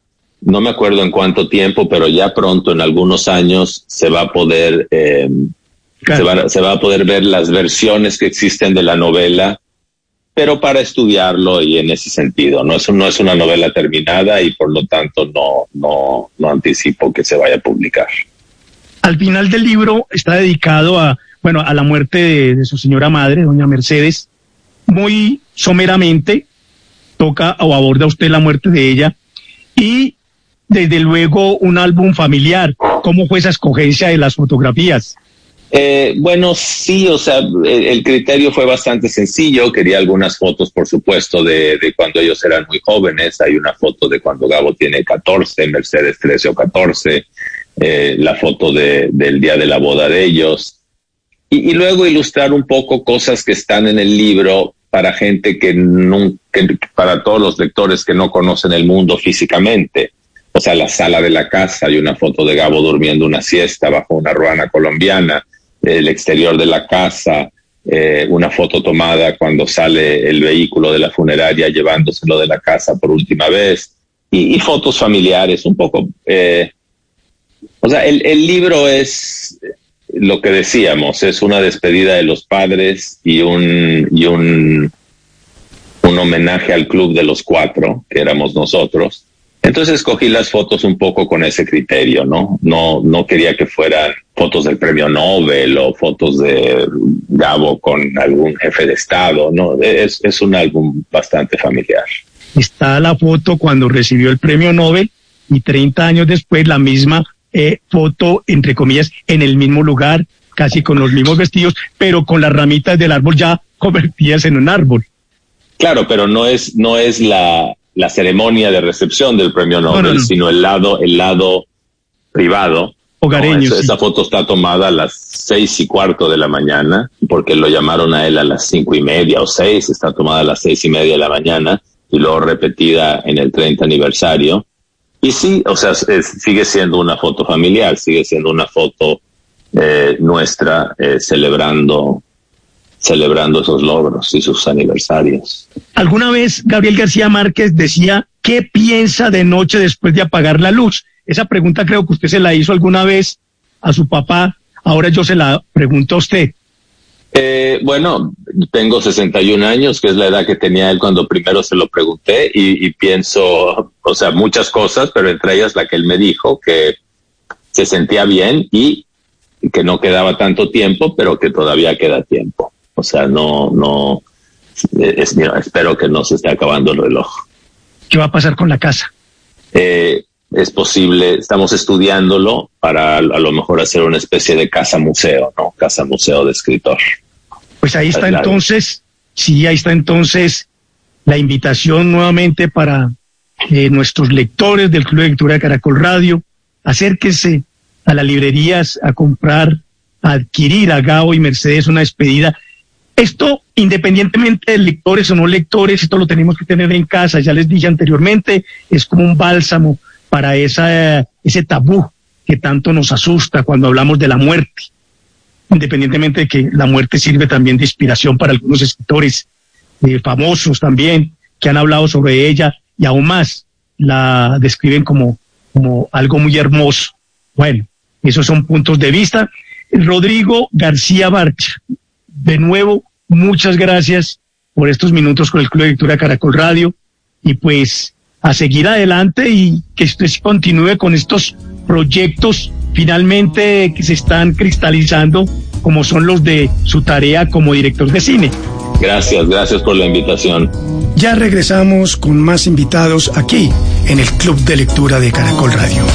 no me acuerdo en cuánto tiempo, pero ya pronto, en algunos años, se va a poder, eh, claro. se, va, se va a poder ver las versiones que existen de la novela, pero para estudiarlo y en ese sentido. No es, no es una novela terminada y por lo tanto no, no, no anticipo que se vaya a publicar. Al final del libro está dedicado a, bueno, a la muerte de, de su señora madre, doña Mercedes. Muy someramente toca o aborda usted la muerte de ella y desde luego un álbum familiar. ¿Cómo fue esa escogencia de las fotografías? Eh, bueno, sí, o sea, el, el criterio fue bastante sencillo. Quería algunas fotos, por supuesto, de, de cuando ellos eran muy jóvenes. Hay una foto de cuando Gabo tiene catorce, Mercedes trece o catorce, eh, la foto de, del día de la boda de ellos. Y, y luego ilustrar un poco cosas que están en el libro para gente que nunca, para todos los lectores que no conocen el mundo físicamente. O sea, la sala de la casa, hay una foto de Gabo durmiendo una siesta bajo una ruana colombiana, el exterior de la casa, eh, una foto tomada cuando sale el vehículo de la funeraria llevándoselo de la casa por última vez, y, y fotos familiares, un poco. Eh, o sea, el, el libro es lo que decíamos, es una despedida de los padres y un, y un, un homenaje al club de los cuatro, que éramos nosotros. Entonces escogí las fotos un poco con ese criterio, ¿no? No, no quería que fueran fotos del premio Nobel o fotos de Gabo con algún jefe de Estado, ¿no? Es, es un álbum bastante familiar. Está la foto cuando recibió el premio Nobel y treinta años después la misma eh, foto, entre comillas, en el mismo lugar, casi con los mismos vestidos, pero con las ramitas del árbol ya convertidas en un árbol. Claro, pero no es, no es la... la ceremonia de recepción del premio Nobel, no, no, no. sino el lado, el lado privado. Hogareño. No, esa, sí. esa foto está tomada a las seis y cuarto de la mañana, porque lo llamaron a él a las cinco y media o seis, está tomada a las seis y media de la mañana, y luego repetida en el treinta aniversario. Y sí, o sea, es, sigue siendo una foto familiar, sigue siendo una foto eh, nuestra eh, celebrando celebrando esos logros y sus aniversarios. Alguna vez Gabriel García Márquez decía, ¿qué piensa de noche después de apagar la luz? Esa pregunta creo que usted se la hizo alguna vez a su papá, ahora yo se la pregunto a usted. Eh, bueno, tengo sesenta y un años, que es la edad que tenía él cuando primero se lo pregunté, y, y pienso, o sea, muchas cosas, pero entre ellas la que él me dijo, que se sentía bien y que no quedaba tanto tiempo, pero que todavía queda tiempo. O sea, no, no, es, mira, espero que no se esté acabando el reloj. ¿Qué va a pasar con la casa? Eh, es posible, estamos estudiándolo para a lo mejor hacer una especie de casa museo, ¿no? Casa museo de escritor. Pues ahí está entonces, sí, ahí está entonces la invitación nuevamente para eh, nuestros lectores del Club de Lectura de Caracol Radio. Acérquense a las librerías a comprar, a adquirir a Gabo y Mercedes una despedida. Esto, independientemente de lectores o no lectores, esto lo tenemos que tener en casa. Ya les dije anteriormente, es como un bálsamo para esa, ese tabú que tanto nos asusta cuando hablamos de la muerte. Independientemente de que la muerte sirve también de inspiración para algunos escritores eh, famosos también, que han hablado sobre ella y aún más la describen como, como algo muy hermoso. Bueno, esos son puntos de vista. Rodrigo García Barcha, de nuevo, muchas gracias por estos minutos con el Club de Lectura Caracol Radio, y pues a seguir adelante y que usted continúe con estos proyectos finalmente que se están cristalizando, como son los de su tarea como director de cine. Gracias, gracias por la invitación. Ya regresamos con más invitados aquí en el Club de Lectura de Caracol Radio.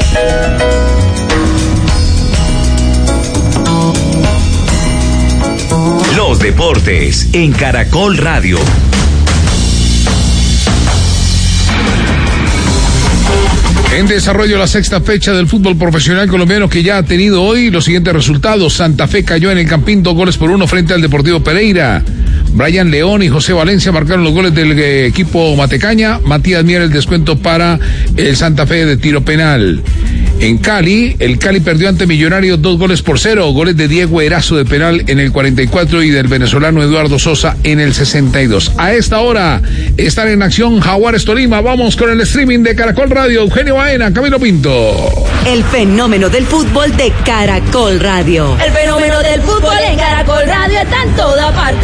Los deportes en Caracol Radio. En desarrollo la sexta fecha del fútbol profesional colombiano, que ya ha tenido hoy los siguientes resultados. Santa Fe cayó en el Campín dos goles por uno frente al Deportivo Pereira. Brian León y José Valencia marcaron los goles del eh, equipo Matecaña. Matías Mier el descuento para el Santa Fe de tiro penal. En Cali, el Cali perdió ante Millonarios dos goles por cero, goles de Diego Erazo de penal en el cuarenta y cuatro y del venezolano Eduardo Sosa en el sesenta y dos. A esta hora están en acción Jaguares Tolima. Vamos con el streaming de Caracol Radio. Eugenio Baena, Camilo Pinto. El fenómeno del fútbol de Caracol Radio. El fenómeno del fútbol en Caracol Radio está en toda parte.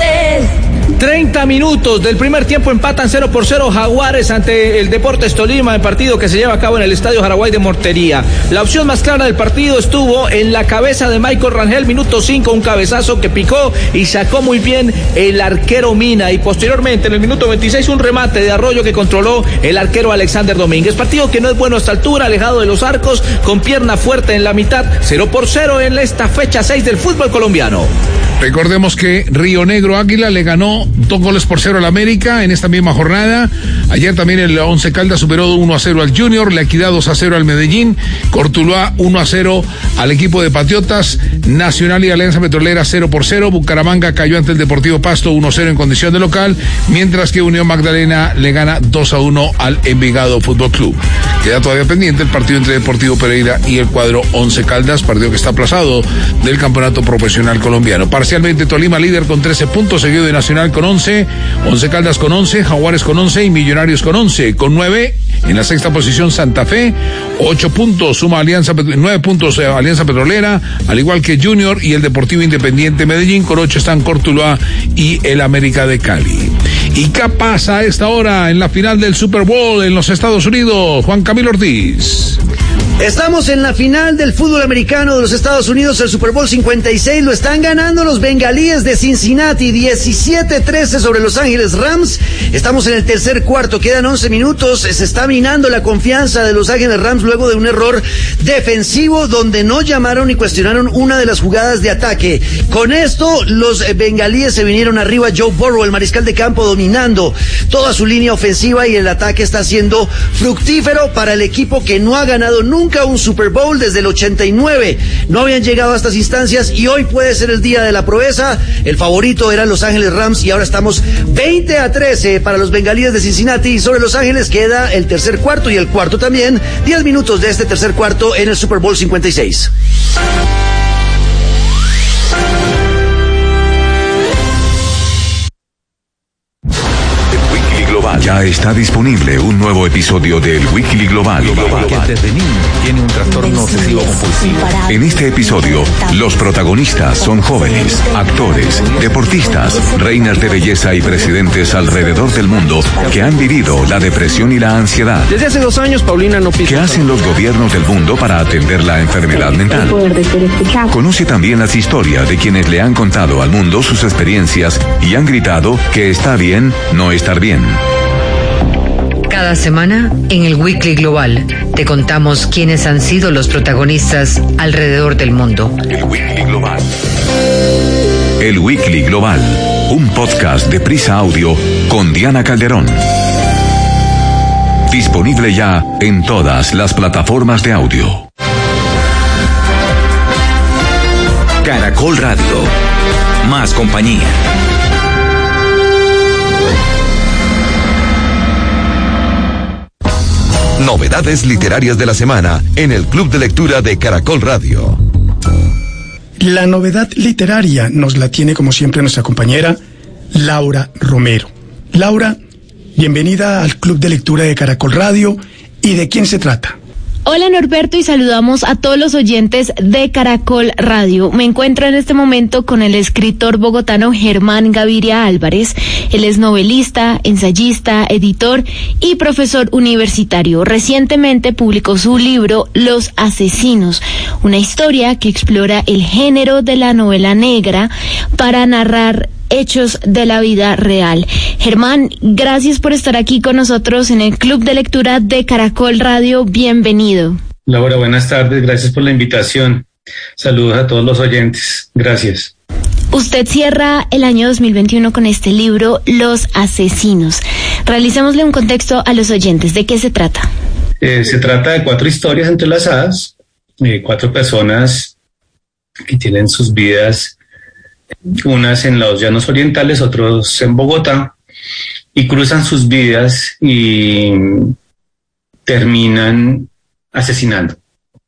treinta minutos del primer tiempo, empatan cero por cero Jaguares ante el Deportes Tolima, el partido que se lleva a cabo en el Estadio Jaraguay de Mortería. La opción más clara del partido estuvo en la cabeza de Michael Rangel, minuto cinco, un cabezazo que picó y sacó muy bien el arquero Mina, y posteriormente en el minuto veintiséis un remate de Arroyo que controló el arquero Alexander Domínguez. Partido que no es bueno a esta altura, alejado de los arcos, con pierna fuerte en la mitad, cero por cero en esta fecha seis del fútbol colombiano. Recordemos que Río Negro Águila le ganó dos goles por cero al América en esta misma jornada. Ayer también el Once Caldas superó uno a cero al Junior, La Equidad dos a cero al Medellín, Cortuluá uno a cero al equipo de Patriotas, Nacional y Alianza Petrolera cero por cero, Bucaramanga cayó ante el Deportivo Pasto uno a cero en condición de local, mientras que Unión Magdalena le gana dos a uno al Envigado Fútbol Club. Queda todavía pendiente el partido entre Deportivo Pereira y el cuadro Once Caldas, partido que está aplazado del campeonato profesional colombiano. Parcialmente Tolima líder con trece puntos, seguido de Nacional con once, Once Caldas con once, Jaguares con once y Millonarios con once. Con nueve en la sexta posición Santa Fe, ocho puntos suma Alianza, nueve puntos eh, Alianza Petrolera, al igual que Junior y el Deportivo Independiente Medellín. Con ocho están Cortuluá y el América de Cali. ¿Y qué pasa a esta hora en la final del Super Bowl en los Estados Unidos? Juan Camilo Ortiz. Estamos en la final del fútbol americano de los Estados Unidos, el Super Bowl cincuenta y seis, lo están ganando los Bengalíes de Cincinnati, diecisiete trece sobre Los Ángeles Rams. Estamos en el tercer cuarto, quedan once minutos, se está minando la confianza de Los Ángeles Rams luego de un error defensivo donde no llamaron ni cuestionaron una de las jugadas de ataque. Con esto, los Bengalíes se vinieron arriba, Joe Burrow, el mariscal de campo, dominando toda su línea ofensiva, y el ataque está siendo fructífero para el equipo que no ha ganado nunca Nunca un Super Bowl desde el ochenta y nueve. No habían llegado a estas instancias y hoy puede ser el día de la proeza. El favorito eran Los Ángeles Rams y ahora estamos veinte a trece para los Bengalíes de Cincinnati. Sobre Los Ángeles queda el tercer cuarto y el cuarto también. diez minutos de este tercer cuarto en el Super Bowl cincuenta y seis. Ya está disponible un nuevo episodio del Weekly Global. Que desde niño tiene un trastorno obsesivo compulsivo. En este episodio, los protagonistas son jóvenes, actores, deportistas, reinas de belleza y presidentes alrededor del mundo que han vivido la depresión y la ansiedad. Desde hace dos años, Paulina no pisa. ¿Qué hacen los gobiernos del mundo para atender la enfermedad mental? Conoce también las historias de quienes le han contado al mundo sus experiencias y han gritado que está bien no estar bien. Cada semana, en el Weekly Global, te contamos quiénes han sido los protagonistas alrededor del mundo. El Weekly Global. El Weekly Global, un podcast de Prisa Audio con Diana Calderón. Disponible ya en todas las plataformas de audio. Caracol Radio. Más compañía. Novedades literarias de la semana en el Club de Lectura de Caracol Radio. La novedad literaria nos la tiene como siempre nuestra compañera Laura Romero. Laura, bienvenida al Club de Lectura de Caracol Radio. ¿Y de quién se trata? Hola Norberto, y saludamos a todos los oyentes de Caracol Radio. Me encuentro en este momento con el escritor bogotano Germán Gaviria Álvarez. Él es novelista, ensayista, editor y profesor universitario. Recientemente publicó su libro Los Asesinos, una historia que explora el género de la novela negra para narrar hechos de la vida real. Germán, gracias por estar aquí con nosotros en el Club de Lectura de Caracol Radio. Bienvenido. Laura, buenas tardes. Gracias por la invitación. Saludos a todos los oyentes. Gracias. Usted cierra el año dos mil veintiuno con este libro, Los Asesinos. Realicémosle un contexto a los oyentes. ¿De qué se trata? Eh, se trata de cuatro historias entrelazadas, eh, cuatro personas que tienen sus vidas, unas en los llanos orientales, otros en Bogotá, y cruzan sus vidas y terminan asesinando.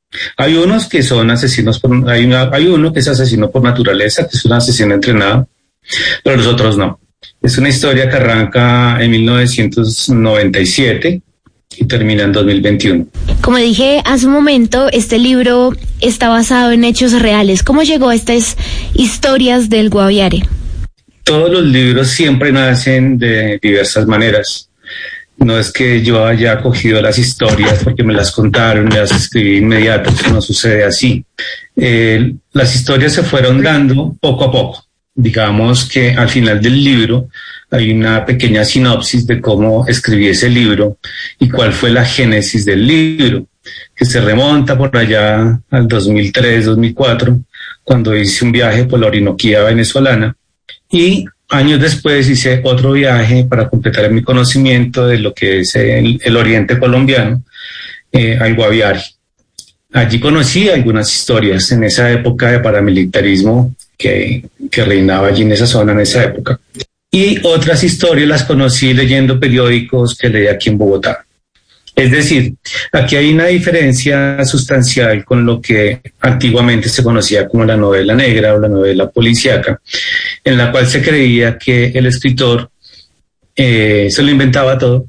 Hay unos que son asesinos, por, hay, una, hay uno que es asesino por naturaleza, que es un asesino entrenado, pero los otros no. Es una historia que arranca en mil novecientos noventa y siete y termina en dos mil veintiuno. Como dije hace un momento, este libro está basado en hechos reales. ¿Cómo llegó a estas historias del Guaviare? Todos los libros siempre nacen de diversas maneras. No es que yo haya cogido las historias porque me las contaron y las escribí inmediato, no sucede así. Eh, las historias se fueron dando poco a poco. Digamos que al final del libro hay una pequeña sinopsis de cómo escribí ese libro y cuál fue la génesis del libro, que se remonta por allá al dos mil tres, dos mil cuatro, cuando hice un viaje por la Orinoquía venezolana, y años después hice otro viaje para completar mi conocimiento de lo que es el, el oriente colombiano, eh, al Guaviare. Allí conocí algunas historias en esa época de paramilitarismo que, que reinaba allí en esa zona en esa época. Y otras historias las conocí leyendo periódicos que leí aquí en Bogotá. Es decir, aquí hay una diferencia sustancial con lo que antiguamente se conocía como la novela negra o la novela policíaca, en la cual se creía que el escritor eh, se lo inventaba todo.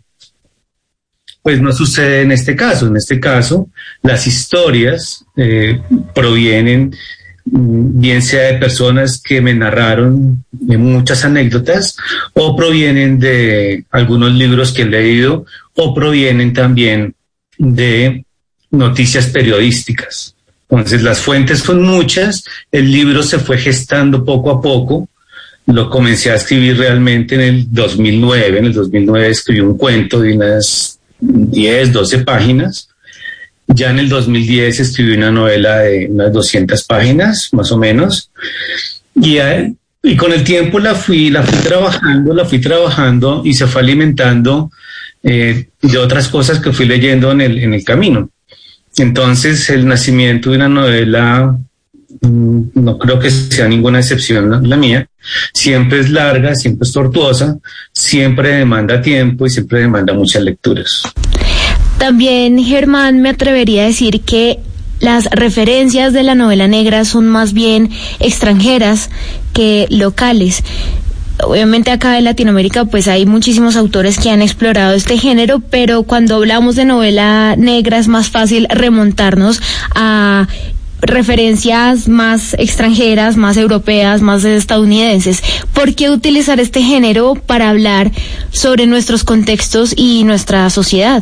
Pues no sucede en este caso. En este caso, las historias eh, provienen bien sea de personas que me narraron de muchas anécdotas, o provienen de algunos libros que he leído, o provienen también de noticias periodísticas. Entonces las fuentes son muchas, el libro se fue gestando poco a poco, lo comencé a escribir realmente en el dos mil nueve, en el dos mil nueve escribí un cuento de unas diez, doce páginas. Ya en el dos mil diez escribí una novela de unas doscientas páginas, más o menos, y, y con el tiempo la fui, la fui trabajando, la fui trabajando y se fue alimentando eh, de otras cosas que fui leyendo en el, en el camino. Entonces, el nacimiento de una novela, mmm, no creo que sea ninguna excepción la, la mía, siempre es larga, siempre es tortuosa, siempre demanda tiempo y siempre demanda muchas lecturas. También, Germán, me atrevería a decir que las referencias de la novela negra son más bien extranjeras que locales. Obviamente acá en Latinoamérica pues hay muchísimos autores que han explorado este género, pero cuando hablamos de novela negra es más fácil remontarnos a referencias más extranjeras, más europeas, más estadounidenses. ¿Por qué utilizar este género para hablar sobre nuestros contextos y nuestra sociedad?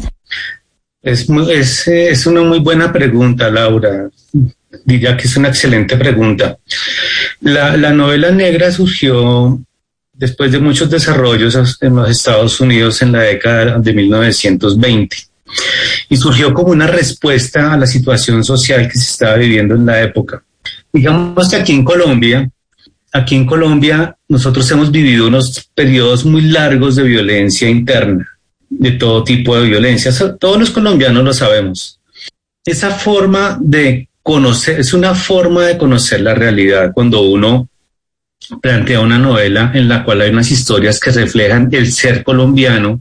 Es, muy, es, es una muy buena pregunta, Laura. Diría que es una excelente pregunta. La, la novela negra surgió después de muchos desarrollos en los Estados Unidos en la década de mil novecientos veinte. Y surgió como una respuesta a la situación social que se estaba viviendo en la época. Digamos que aquí en Colombia, aquí en Colombia nosotros hemos vivido unos periodos muy largos de violencia interna, de todo tipo de violencia. Todos los colombianos lo sabemos. Esa forma de conocer, es una forma de conocer la realidad cuando uno plantea una novela en la cual hay unas historias que reflejan el ser colombiano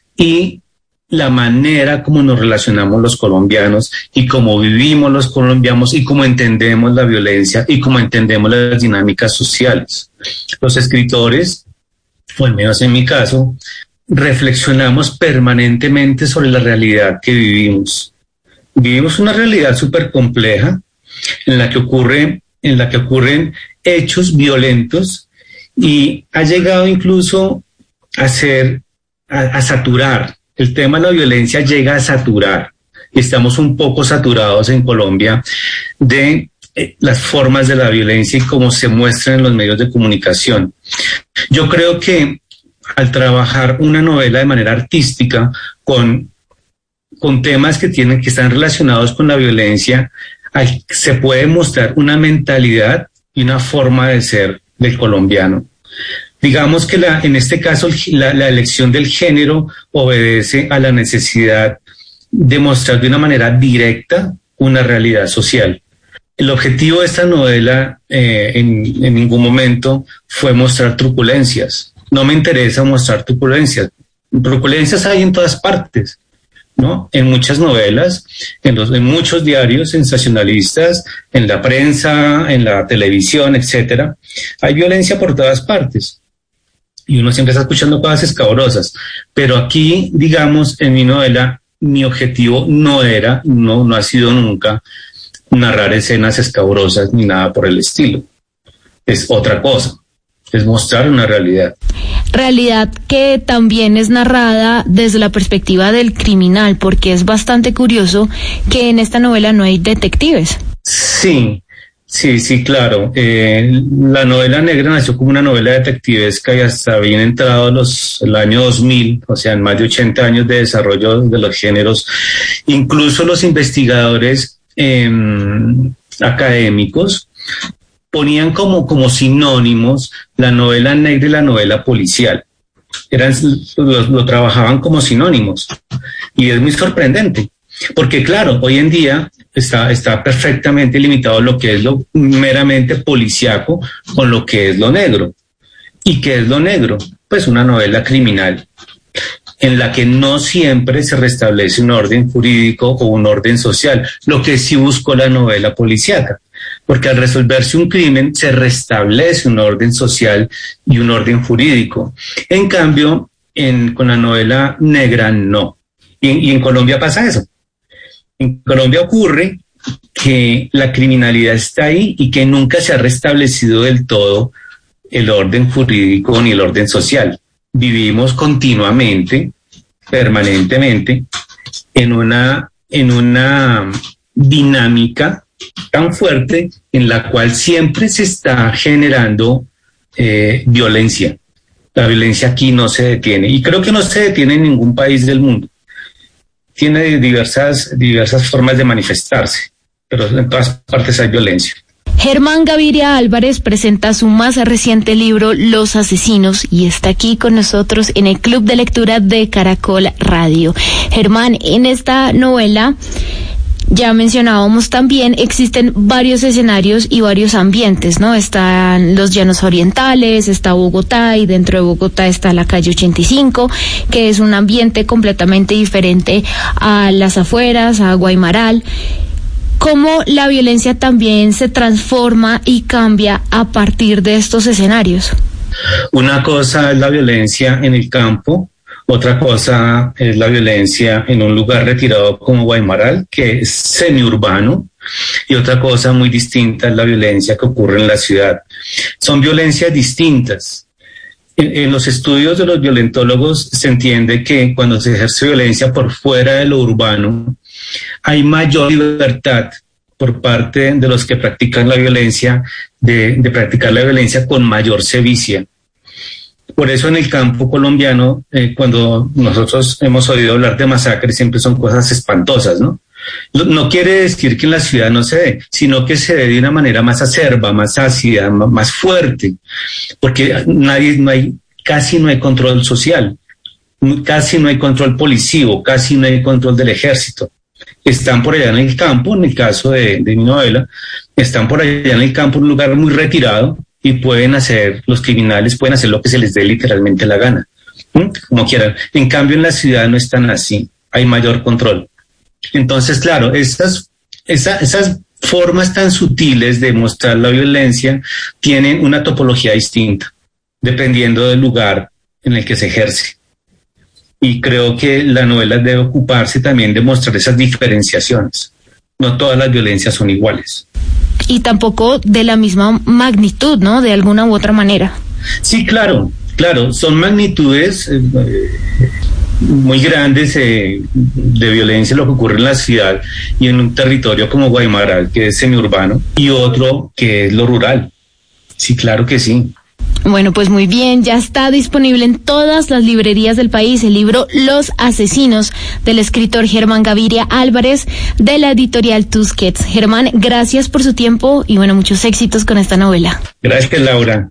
y la manera como nos relacionamos los colombianos y cómo vivimos los colombianos y cómo entendemos la violencia y cómo entendemos las dinámicas sociales. Los escritores, o al menos en mi caso, reflexionamos permanentemente sobre la realidad que vivimos. Vivimos una realidad súper compleja en la que ocurre, en la que ocurren hechos violentos y ha llegado incluso a ser, a, a saturar. El tema de la violencia llega a saturar. Estamos un poco saturados en Colombia de eh, las formas de la violencia y cómo se muestran en los medios de comunicación. Yo creo que al trabajar una novela de manera artística con, con temas que tienen, que están relacionados con la violencia, hay, se puede mostrar una mentalidad y una forma de ser del colombiano. Digamos que la, en este caso la, la elección del género obedece a la necesidad de mostrar de una manera directa una realidad social. El objetivo de esta novela eh, en, en ningún momento fue mostrar truculencias. No me interesa mostrar truculencias. Truculencias hay en todas partes, ¿no? En muchas novelas, en, los, en muchos diarios sensacionalistas, en la prensa, en la televisión, etcétera. Hay violencia por todas partes. Y uno siempre está escuchando cosas escabrosas. Pero aquí, digamos, en mi novela, mi objetivo no era, no, no ha sido nunca, narrar escenas escabrosas ni nada por el estilo. Es otra cosa. Es mostrar una realidad. Realidad que también es narrada desde la perspectiva del criminal, porque es bastante curioso que en esta novela no hay detectives. Sí, sí, sí, claro. Eh, la novela negra nació como una novela detectivesca y hasta bien entrado los, el año dos mil, o sea, en más de ochenta años de desarrollo de los géneros. Incluso los investigadores eh, académicos ponían como, como sinónimos la novela negra y la novela policial. Eran, lo, lo trabajaban como sinónimos. Y es muy sorprendente. Porque claro, hoy en día está, está perfectamente limitado lo que es lo meramente policiaco con lo que es lo negro. ¿Y qué es lo negro? Pues una novela criminal en la que no siempre se restablece un orden jurídico o un orden social, lo que sí buscó la novela policíaca. Porque al resolverse un crimen se restablece un orden social y un orden jurídico. En cambio, en, con la novela negra no. Y, y en Colombia pasa eso. En Colombia ocurre que la criminalidad está ahí y que nunca se ha restablecido del todo el orden jurídico ni el orden social. Vivimos continuamente, permanentemente, en una, en una dinámica tan fuerte en la cual siempre se está generando eh, violencia. La violencia aquí no se detiene y creo que no se detiene en ningún país del mundo. Tiene diversas, diversas formas de manifestarse, pero en todas partes hay violencia. Germán Gaviria Álvarez presenta su más reciente libro, Los Asesinos, y está aquí con nosotros en el Club de Lectura de Caracol Radio. Germán, en esta novela, ya mencionábamos también, existen varios escenarios y varios ambientes, ¿no? Están los llanos orientales, está Bogotá, y dentro de Bogotá está la calle ochenta y cinco, que es un ambiente completamente diferente a las afueras, a Guaymaral. ¿Cómo la violencia también se transforma y cambia a partir de estos escenarios? Una cosa es la violencia en el campo, otra cosa es la violencia en un lugar retirado como Guaymaral, que es semiurbano, y otra cosa muy distinta es la violencia que ocurre en la ciudad. Son violencias distintas. En, en los estudios de los violentólogos se entiende que cuando se ejerce violencia por fuera de lo urbano, hay mayor libertad por parte de los que practican la violencia, de, de practicar la violencia con mayor sevicia. Por eso en el campo colombiano, eh, cuando nosotros hemos oído hablar de masacres, siempre son cosas espantosas, ¿no? No quiere decir que en la ciudad no se dé, sino que se dé de una manera más acerba, más ácida, más fuerte, porque nadie, no hay, casi no hay control social, casi no hay control policivo, casi no hay control del ejército. Están por allá en el campo, en el caso de, de mi novela, están por allá en el campo, en un lugar muy retirado, y pueden hacer, los criminales pueden hacer lo que se les dé literalmente la gana, ¿sí? Como quieran. En cambio, en la ciudad no están así, hay mayor control. Entonces, claro, esas, esa, esas formas tan sutiles de mostrar la violencia tienen una topología distinta, dependiendo del lugar en el que se ejerce. Y creo que la novela debe ocuparse también de mostrar esas diferenciaciones. No todas las violencias son iguales. Y tampoco de la misma magnitud, ¿no? De alguna u otra manera. Sí, claro, claro. Son magnitudes eh, muy grandes eh, de violencia lo que ocurre en la ciudad y en un territorio como Guaymaral, que es semiurbano, y otro que es lo rural. Sí, claro que sí. Bueno, pues muy bien, ya está disponible en todas las librerías del país el libro Los Asesinos del escritor Germán Gaviria Álvarez de la editorial Tusquets. Germán, gracias por su tiempo y bueno, muchos éxitos con esta novela. Gracias, Laura.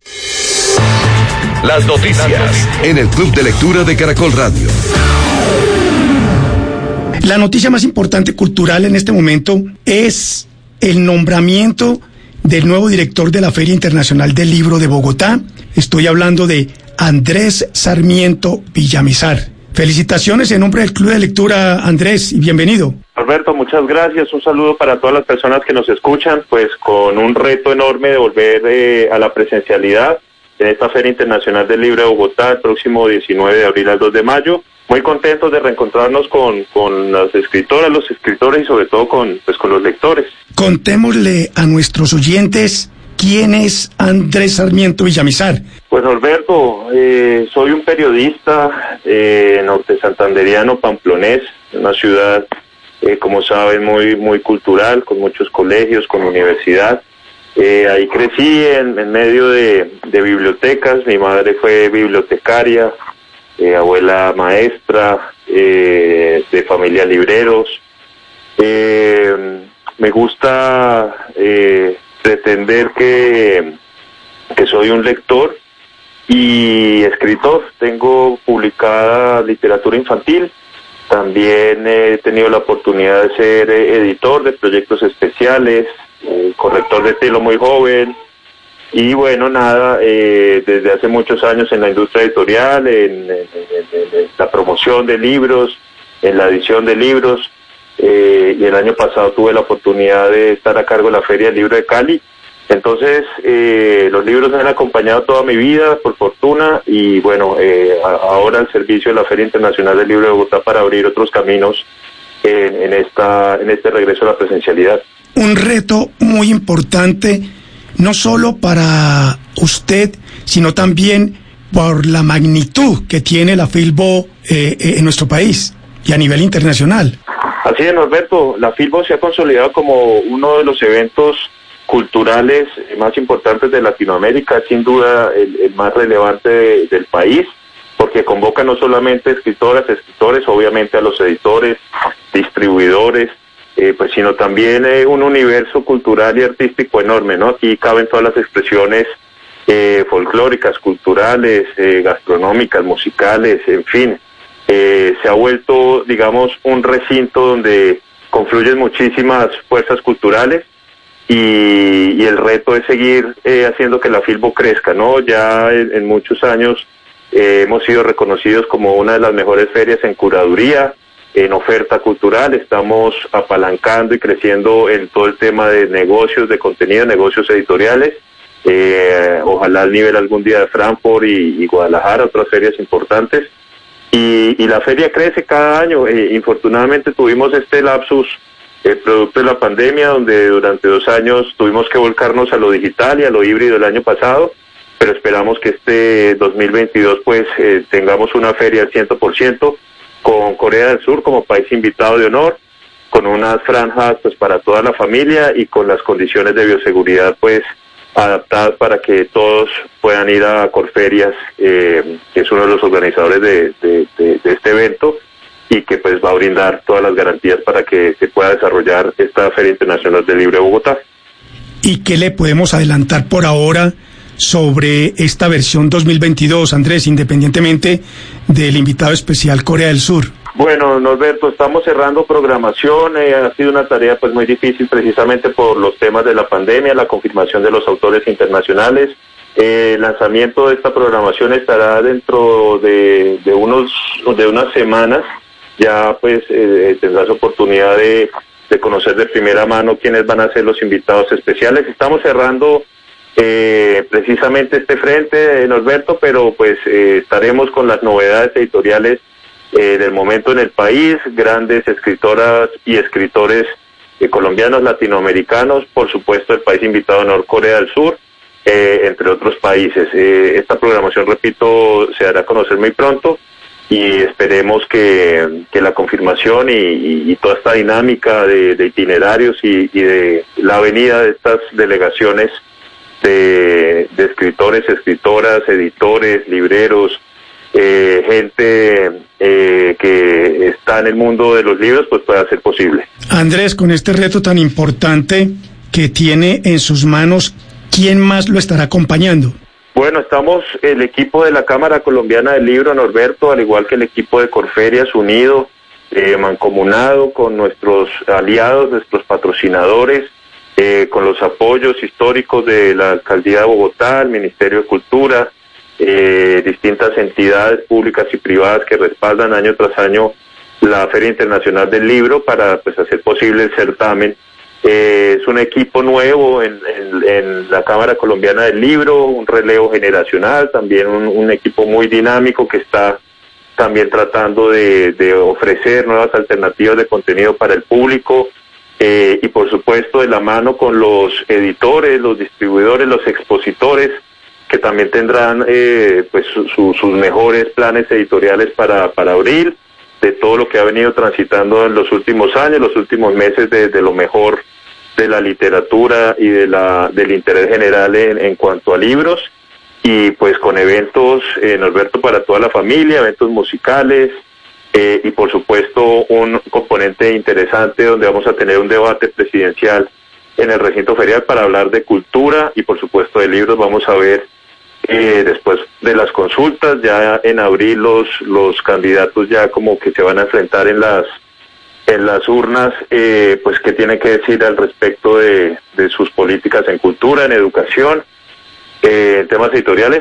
Las noticias en el Club de Lectura de Caracol Radio. La noticia más importante cultural en este momento es el nombramiento del nuevo director de la Feria Internacional del Libro de Bogotá. Estoy hablando de Andrés Sarmiento Villamizar. Felicitaciones en nombre del Club de Lectura, Andrés, y bienvenido. Alberto, muchas gracias. Un saludo para todas las personas que nos escuchan, pues con un reto enorme de volver eh, a la presencialidad en esta Feria Internacional del Libro de Bogotá el próximo diecinueve de abril al dos de mayo. Muy contentos de reencontrarnos con, con las escritoras, los escritores y sobre todo con, pues, con los lectores. Contémosle a nuestros oyentes quién es Andrés Sarmiento Villamizar. Pues Alberto, eh, soy un periodista eh, norte santanderiano, pamplonés, una ciudad, eh, como saben, muy, muy cultural, con muchos colegios, con universidad. Eh, ahí crecí en, en medio de, de bibliotecas. Mi madre fue bibliotecaria, eh, abuela maestra, eh, de familia libreros. Eh, me gusta eh, pretender que, que soy un lector y escritor. Tengo publicada literatura infantil. También he tenido la oportunidad de ser eh, editor de proyectos especiales, eh, corrector de estilo muy joven, y bueno, nada, eh, desde hace muchos años en la industria editorial, en, en, en, en la promoción de libros, en la edición de libros, eh, y el año pasado tuve la oportunidad de estar a cargo de la Feria del Libro de Cali. Entonces, eh, los libros me han acompañado toda mi vida, por fortuna, y bueno, eh, a, ahora al servicio de la Feria Internacional del Libro de Bogotá para abrir otros caminos en, en, esta, en este regreso a la presencialidad. Un reto muy importante, no solo para usted, sino también por la magnitud que tiene la Filbo eh, en nuestro país y a nivel internacional. Así es, Norberto, la Filbo se ha consolidado como uno de los eventos culturales más importantes de Latinoamérica, sin duda el, el más relevante de, del país, porque convoca no solamente escritoras, escritores, obviamente a los editores, distribuidores, eh, pues sino también eh, un universo cultural y artístico enorme, ¿no? Aquí caben todas las expresiones eh, folclóricas, culturales, eh, gastronómicas, musicales, en fin. Eh, se ha vuelto, digamos, un recinto donde confluyen muchísimas fuerzas culturales. Y, y el reto es seguir eh, haciendo que la Filbo crezca, ¿no? Ya en, en muchos años eh, hemos sido reconocidos como una de las mejores ferias en curaduría, en oferta cultural. Estamos apalancando y creciendo en todo el tema de negocios, de contenido, negocios editoriales. Eh, ojalá al nivel algún día de Frankfurt y, y Guadalajara, otras ferias importantes. Y, y la feria crece cada año. Eh, infortunadamente tuvimos este lapsus Eh, producto de la pandemia, donde durante dos años tuvimos que volcarnos a lo digital y a lo híbrido el año pasado, pero esperamos que este dos mil veintidós pues eh, tengamos una feria al cien por ciento con Corea del Sur como país invitado de honor, con unas franjas pues para toda la familia y con las condiciones de bioseguridad pues adaptadas para que todos puedan ir a Corferias, eh, que es uno de los organizadores de, de, de, de este evento, y que pues va a brindar todas las garantías para que se pueda desarrollar esta Feria Internacional del Libro de Bogotá. ¿Y qué le podemos adelantar por ahora sobre esta versión dos mil veintidós, Andrés, independientemente del invitado especial Corea del Sur? Bueno, Norberto, estamos cerrando programación, eh, ha sido una tarea pues muy difícil precisamente por los temas de la pandemia, la confirmación de los autores internacionales. Eh, el lanzamiento de esta programación estará dentro de, de, unos, de unas semanas. Ya pues eh, tendrás oportunidad de, de conocer de primera mano quiénes van a ser los invitados especiales. Estamos cerrando eh, precisamente este frente, Norberto, pero pues eh, estaremos con las novedades editoriales eh, del momento en el país, grandes escritoras y escritores eh, colombianos, latinoamericanos, por supuesto el país invitado de Corea del Sur, eh, entre otros países. Eh, esta programación, repito, se hará conocer muy pronto. Y esperemos que, que la confirmación y, y, y toda esta dinámica de, de itinerarios y, y de la venida de estas delegaciones de, de escritores, escritoras, editores, libreros, eh, gente eh, que está en el mundo de los libros, pues pueda ser posible. Andrés, con este reto tan importante que tiene en sus manos, ¿quién más lo estará acompañando? Bueno, estamos el equipo de la Cámara Colombiana del Libro, Norberto, al igual que el equipo de Corferias, unido, eh, mancomunado con nuestros aliados, nuestros patrocinadores, eh, con los apoyos históricos de la Alcaldía de Bogotá, el Ministerio de Cultura, eh, distintas entidades públicas y privadas que respaldan año tras año la Feria Internacional del Libro para pues hacer posible el certamen. Eh, es un equipo nuevo en, en, en la Cámara Colombiana del Libro, un relevo generacional, también un, un equipo muy dinámico que está también tratando de, de ofrecer nuevas alternativas de contenido para el público, eh, y por supuesto de la mano con los editores, los distribuidores, los expositores, que también tendrán eh, pues su, su, sus mejores planes editoriales para, para abril, de todo lo que ha venido transitando en los últimos años, los últimos meses, de, de lo mejor de la literatura y de la del interés general en, en cuanto a libros, y pues con eventos, eh, Norberto, para toda la familia, eventos musicales, eh, y por supuesto un componente interesante donde vamos a tener un debate presidencial en el recinto ferial para hablar de cultura y por supuesto de libros. Vamos a ver Eh, después de las consultas, ya en abril los los candidatos ya como que se van a enfrentar en las en las urnas, eh, pues qué tienen que decir al respecto de, de sus políticas en cultura, en educación, eh, en temas editoriales.